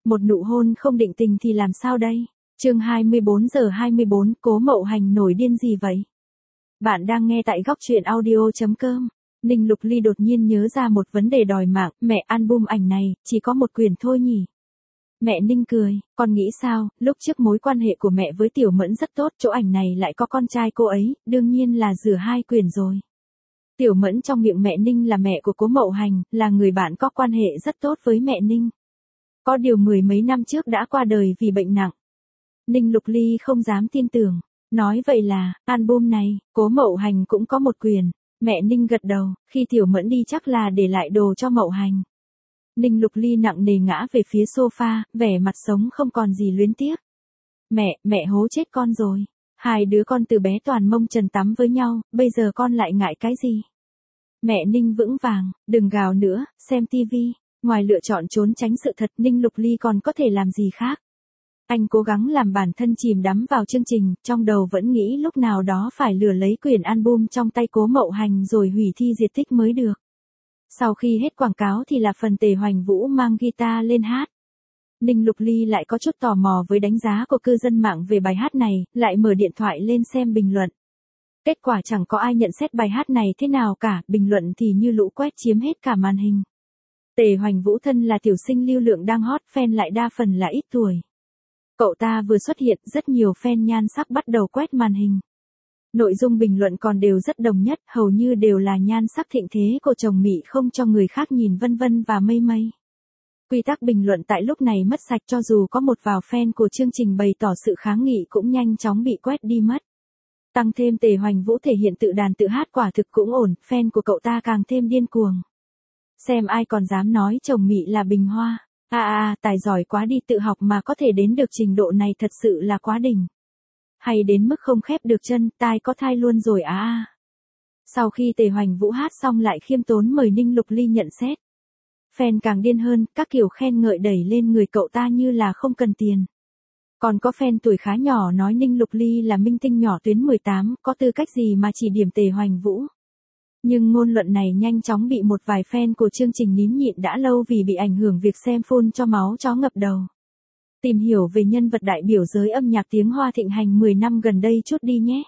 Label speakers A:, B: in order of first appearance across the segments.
A: Một nụ hôn không định tình thì làm sao đây? Chương 24:24, Cố Mậu Hành nổi điên gì vậy? Bạn đang nghe tại góc truyện audio.com. Ninh Lục Ly đột nhiên nhớ ra một vấn đề đòi mạng, mẹ, album ảnh này, chỉ có một quyển thôi nhỉ? Mẹ Ninh cười, con nghĩ sao, lúc trước mối quan hệ của mẹ với Tiểu Mẫn rất tốt, chỗ ảnh này lại có con trai cô ấy, đương nhiên là rửa hai quyển rồi. Tiểu Mẫn trong miệng mẹ Ninh là mẹ của Cố Mậu Hành, là người bạn có quan hệ rất tốt với mẹ Ninh. Có điều mười mấy năm trước đã qua đời vì bệnh nặng. Ninh Lục Ly không dám tin tưởng, nói vậy là, album này, Cố Mậu Hành cũng có một quyển. Mẹ Ninh gật đầu, khi Tiểu Mẫn đi chắc là để lại đồ cho Mậu Hành. Ninh Lục Ly nặng nề ngã về phía sofa, vẻ mặt sống không còn gì luyến tiếc. Mẹ hố chết con rồi. Hai đứa con từ bé toàn mông trần tắm với nhau, bây giờ con lại ngại cái gì? Mẹ Ninh vững vàng, đừng gào nữa, xem tivi. Ngoài lựa chọn trốn tránh sự thật, Ninh Lục Ly còn có thể làm gì khác? Anh cố gắng làm bản thân chìm đắm vào chương trình, trong đầu vẫn nghĩ lúc nào đó phải lừa lấy quyển album trong tay Cố Mậu Hành rồi hủy thi diệt tích mới được. Sau khi hết quảng cáo thì là phần Tề Hoành Vũ mang guitar lên hát. Ninh Lục Ly lại có chút tò mò với đánh giá của cư dân mạng về bài hát này, lại mở điện thoại lên xem bình luận. Kết quả chẳng có ai nhận xét bài hát này thế nào cả, bình luận thì như lũ quét chiếm hết cả màn hình. Tề Hoành Vũ thân là tiểu sinh lưu lượng đang hot, fan lại đa phần là ít tuổi. Cậu ta vừa xuất hiện, rất nhiều fan nhan sắc bắt đầu quét màn hình. Nội dung bình luận còn đều rất đồng nhất, hầu như đều là nhan sắc thịnh thế của chồng Mỹ không cho người khác nhìn vân vân và mây mây. Quy tắc bình luận tại lúc này mất sạch, cho dù có một vài fan của chương trình bày tỏ sự kháng nghị cũng nhanh chóng bị quét đi mất. Tăng thêm Tề Hoành Vũ thể hiện tự đàn tự hát quả thực cũng ổn, fan của cậu ta càng thêm điên cuồng. Xem ai còn dám nói chồng Mỹ là bình hoa. Tài giỏi quá đi, tự học mà có thể đến được trình độ này thật sự là quá đỉnh. Hay đến mức không khép được chân, tai có thai luôn rồi Sau khi Tề Hoành Vũ hát xong lại khiêm tốn mời Ninh Lục Ly nhận xét. Fan càng điên hơn, các kiểu khen ngợi đẩy lên người cậu ta như là không cần tiền. Còn có fan tuổi khá nhỏ nói Ninh Lục Ly là minh tinh nhỏ tuyến 18, có tư cách gì mà chỉ điểm Tề Hoành Vũ. Nhưng ngôn luận này nhanh chóng bị một vài fan của chương trình nín nhịn đã lâu vì bị ảnh hưởng việc xem phun cho máu chó ngập đầu. Tìm hiểu về nhân vật đại biểu giới âm nhạc tiếng Hoa thịnh hành 10 năm gần đây chút đi nhé.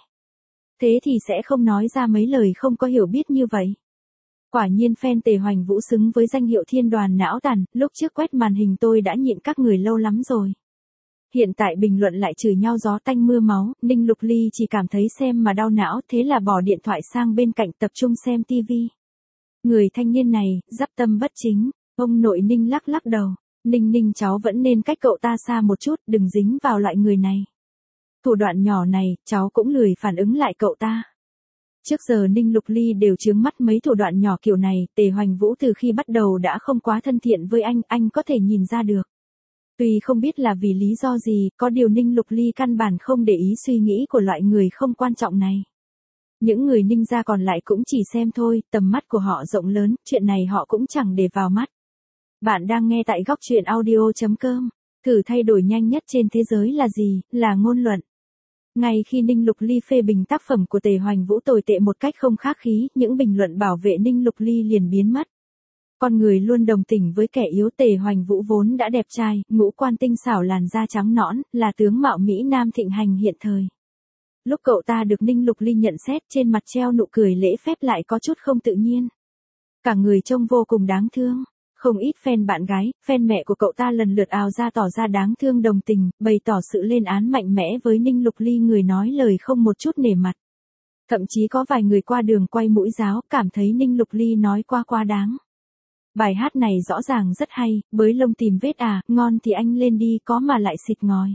A: Thế thì sẽ không nói ra mấy lời không có hiểu biết như vậy. Quả nhiên fan Tề Hoành Vũ xứng với danh hiệu thiên đoàn não tàn, lúc trước quét màn hình tôi đã nhịn các người lâu lắm rồi. Hiện tại bình luận lại chửi nhau gió tanh mưa máu, Ninh Lục Ly chỉ cảm thấy xem mà đau não, thế là bỏ điện thoại sang bên cạnh tập trung xem tivi. Người thanh niên này, dắp tâm bất chính, ông nội Ninh lắc lắc đầu, Ninh cháu vẫn nên cách cậu ta xa một chút, đừng dính vào loại người này. Thủ đoạn nhỏ này, cháu cũng lười phản ứng lại cậu ta. Trước giờ Ninh Lục Ly đều chướng mắt mấy thủ đoạn nhỏ kiểu này, Tề Hoành Vũ từ khi bắt đầu đã không quá thân thiện với anh có thể nhìn ra được. Tuy không biết là vì lý do gì, có điều Ninh Lục Ly căn bản không để ý suy nghĩ của loại người không quan trọng này. Những người Ninh gia còn lại cũng chỉ xem thôi, tầm mắt của họ rộng lớn, chuyện này họ cũng chẳng để vào mắt. Bạn đang nghe tại góc truyện audio.com. Thử thay đổi nhanh nhất trên thế giới là gì? Là ngôn luận. Ngay khi Ninh Lục Ly phê bình tác phẩm của Tề Hoành Vũ tồi tệ một cách không khách khí, những bình luận bảo vệ Ninh Lục Ly liền biến mất. Con người luôn đồng tình với kẻ yếu. Tề Hoành Vũ vốn đã đẹp trai, ngũ quan tinh xảo, làn da trắng nõn, là tướng mạo Mỹ Nam thịnh hành hiện thời. Lúc cậu ta được Ninh Lục Ly nhận xét, trên mặt treo nụ cười lễ phép lại có chút không tự nhiên. Cả người trông vô cùng đáng thương. Không ít fan bạn gái, fan mẹ của cậu ta lần lượt ào ra tỏ ra đáng thương đồng tình, bày tỏ sự lên án mạnh mẽ với Ninh Lục Ly, người nói lời không một chút nể mặt. Thậm chí có vài người qua đường quay mũi giáo, cảm thấy Ninh Lục Ly nói quá đáng. Bài hát này rõ ràng rất hay, bới lông tìm vết ngon thì anh lên đi, có mà lại xịt ngòi.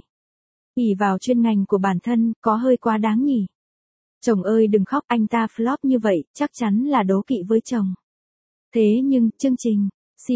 A: Ỷ vào chuyên ngành của bản thân, có hơi quá đáng nhỉ. Chồng ơi đừng khóc, anh ta flop như vậy, chắc chắn là đố kỵ với chồng. Thế nhưng, chương trình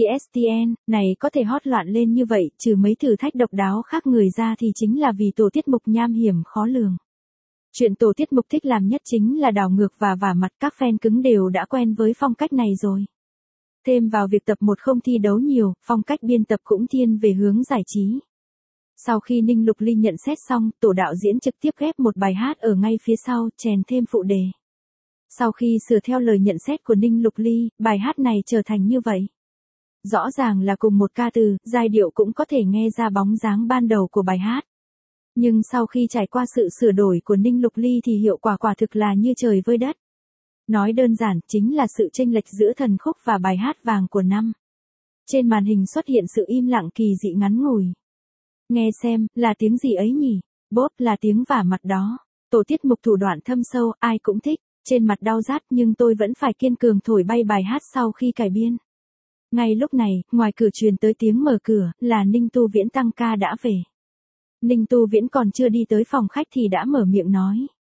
A: CSTN này có thể hot loạn lên như vậy, trừ mấy thử thách độc đáo khác người ra thì chính là vì tổ tiết mục nham hiểm khó lường. Chuyện tổ tiết mục thích làm nhất chính là đảo ngược và vả mặt, các fan cứng đều đã quen với phong cách này rồi. Thêm vào việc tập 1 không thi đấu nhiều, phong cách biên tập cũng thiên về hướng giải trí. Sau khi Ninh Lục Ly nhận xét xong, tổ đạo diễn trực tiếp ghép một bài hát ở ngay phía sau, chèn thêm phụ đề. Sau khi sửa theo lời nhận xét của Ninh Lục Ly, bài hát này trở thành như vậy. Rõ ràng là cùng một ca từ, giai điệu cũng có thể nghe ra bóng dáng ban đầu của bài hát. Nhưng sau khi trải qua sự sửa đổi của Ninh Lục Ly thì hiệu quả quả thực là như trời với đất. Nói đơn giản chính là sự chênh lệch giữa thần khúc và bài hát vàng của năm. Trên màn hình xuất hiện sự im lặng kỳ dị ngắn ngủi. Nghe xem, là tiếng gì ấy nhỉ? Bốp là tiếng vả mặt đó. Tổ tiết mục thủ đoạn thâm sâu, ai cũng thích. Trên mặt đau rát nhưng tôi vẫn phải kiên cường thổi bay bài hát sau khi cải biên. Ngay lúc này, ngoài cửa truyền tới tiếng mở cửa, là Ninh Tu Viễn tăng ca đã về. Ninh Tu Viễn còn chưa đi tới phòng khách thì đã mở miệng nói.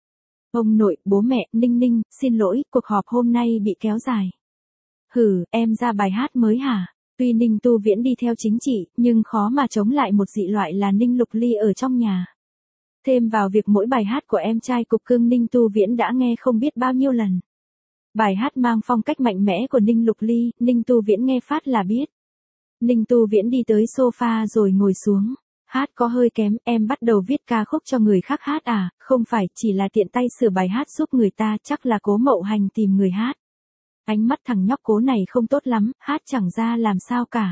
A: Ông nội, bố mẹ, Ninh Ninh, xin lỗi, cuộc họp hôm nay bị kéo dài. Hử, em ra bài hát mới hả? Tuy Ninh Tu Viễn đi theo chính trị, nhưng khó mà chống lại một dị loại là Ninh Lục Ly ở trong nhà. Thêm vào việc mỗi bài hát của em trai cục cưng Ninh Tu Viễn đã nghe không biết bao nhiêu lần. Bài hát mang phong cách mạnh mẽ của Ninh Lục Ly, Ninh Tu Viễn nghe phát là biết. Ninh Tu Viễn đi tới sofa rồi ngồi xuống. Hát có hơi kém, em bắt đầu viết ca khúc cho người khác hát à, không phải chỉ là tiện tay sửa bài hát giúp người ta, chắc là Cố Mậu Hành tìm người hát. Ánh mắt thằng nhóc Cố này không tốt lắm, hát chẳng ra làm sao cả.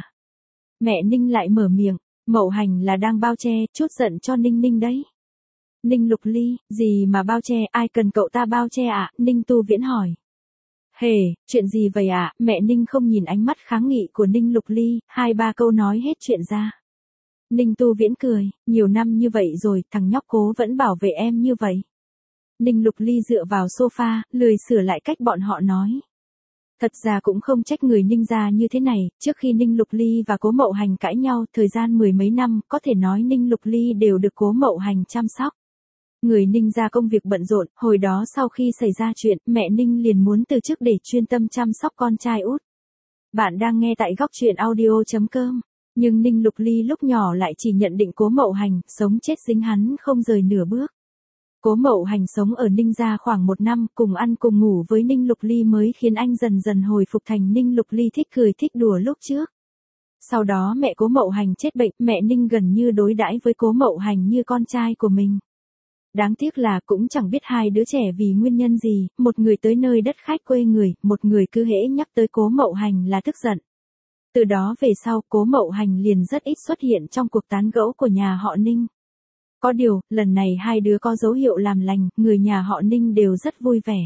A: Mẹ Ninh lại mở miệng, Mậu Hành là đang bao che, chút giận cho Ninh Ninh đấy. Ninh Lục Ly, gì mà bao che, ai cần cậu ta bao che ạ? Ninh Tu Viễn hỏi. Hề, chuyện gì vậy ạ? Mẹ Ninh không nhìn ánh mắt kháng nghị của Ninh Lục Ly, 2-3 câu nói hết chuyện ra. Ninh Tu Viễn cười, nhiều năm như vậy rồi, thằng nhóc Cố vẫn bảo vệ em như vậy. Ninh Lục Ly dựa vào sofa, lười sửa lại cách bọn họ nói. Thật ra cũng không trách người Ninh gia như thế này, trước khi Ninh Lục Ly và Cố Mậu Hành cãi nhau, thời gian mười mấy năm, có thể nói Ninh Lục Ly đều được Cố Mậu Hành chăm sóc. Người Ninh gia công việc bận rộn, hồi đó sau khi xảy ra chuyện, mẹ Ninh liền muốn từ chức để chuyên tâm chăm sóc con trai út. Bạn đang nghe tại góc truyện audio.com. Nhưng Ninh Lục Ly lúc nhỏ lại chỉ nhận định Cố Mậu Hành, sống chết dính hắn không rời nửa bước. Cố Mậu Hành sống ở Ninh gia khoảng 1 năm, cùng ăn cùng ngủ với Ninh Lục Ly mới khiến anh dần dần hồi phục thành Ninh Lục Ly thích cười thích đùa lúc trước. Sau đó mẹ Cố Mậu Hành chết bệnh, mẹ Ninh gần như đối đãi với Cố Mậu Hành như con trai của mình. Đáng tiếc là cũng chẳng biết hai đứa trẻ vì nguyên nhân gì, một người tới nơi đất khách quê người, một người cứ hễ nhắc tới Cố Mậu Hành là tức giận. Từ đó về sau, Cố Mậu Hành liền rất ít xuất hiện trong cuộc tán gẫu của nhà họ Ninh. Có điều, lần này hai đứa có dấu hiệu làm lành, người nhà họ Ninh đều rất vui vẻ.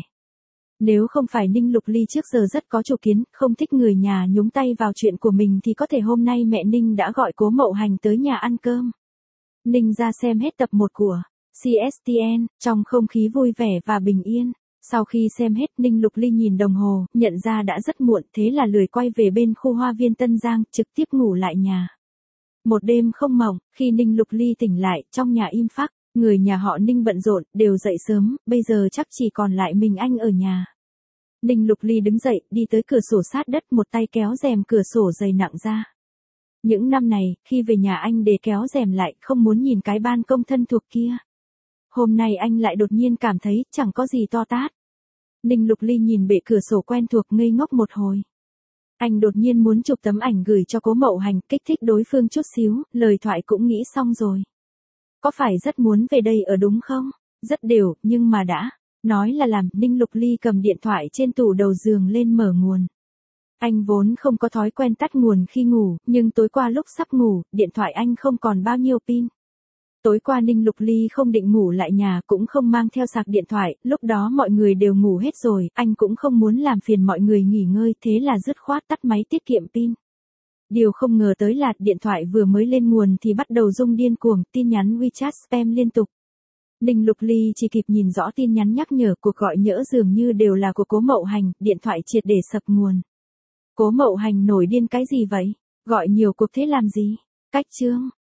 A: Nếu không phải Ninh Lục Ly trước giờ rất có chủ kiến, không thích người nhà nhúng tay vào chuyện của mình thì có thể hôm nay mẹ Ninh đã gọi Cố Mậu Hành tới nhà ăn cơm. Ninh ra xem hết tập 1 của CSTN, trong không khí vui vẻ và bình yên. Sau khi xem hết, Ninh Lục Ly nhìn đồng hồ, nhận ra đã rất muộn, thế là lười quay về bên khu hoa viên Tân Giang, trực tiếp ngủ lại nhà. Một đêm không mộng, khi Ninh Lục Ly tỉnh lại, trong nhà im phắc, người nhà họ Ninh bận rộn, đều dậy sớm, bây giờ chắc chỉ còn lại mình anh ở nhà. Ninh Lục Ly đứng dậy, đi tới cửa sổ sát đất, một tay kéo rèm cửa sổ dày nặng ra. Những năm này, khi về nhà anh để kéo rèm lại, không muốn nhìn cái ban công thân thuộc kia. Hôm nay anh lại đột nhiên cảm thấy, chẳng có gì to tát. Ninh Lục Ly nhìn bệ cửa sổ quen thuộc ngây ngốc một hồi. Anh đột nhiên muốn chụp tấm ảnh gửi cho Cố Mậu Hành, kích thích đối phương chút xíu, lời thoại cũng nghĩ xong rồi. Có phải rất muốn về đây ở đúng không? Rất đều, nhưng mà đã. Nói là làm, Ninh Lục Ly cầm điện thoại trên tủ đầu giường lên mở nguồn. Anh vốn không có thói quen tắt nguồn khi ngủ, nhưng tối qua lúc sắp ngủ, điện thoại anh không còn bao nhiêu pin. Tối qua Ninh Lục Ly không định ngủ lại nhà, cũng không mang theo sạc điện thoại, lúc đó mọi người đều ngủ hết rồi, anh cũng không muốn làm phiền mọi người nghỉ ngơi, thế là dứt khoát tắt máy tiết kiệm pin. Điều không ngờ tới là điện thoại vừa mới lên nguồn thì bắt đầu rung điên cuồng, tin nhắn WeChat spam liên tục. Ninh Lục Ly chỉ kịp nhìn rõ tin nhắn nhắc nhở, cuộc gọi nhỡ dường như đều là của Cố Mậu Hành, điện thoại triệt để sập nguồn. Cố Mậu Hành nổi điên cái gì vậy? Gọi nhiều cuộc thế làm gì? Cách chương.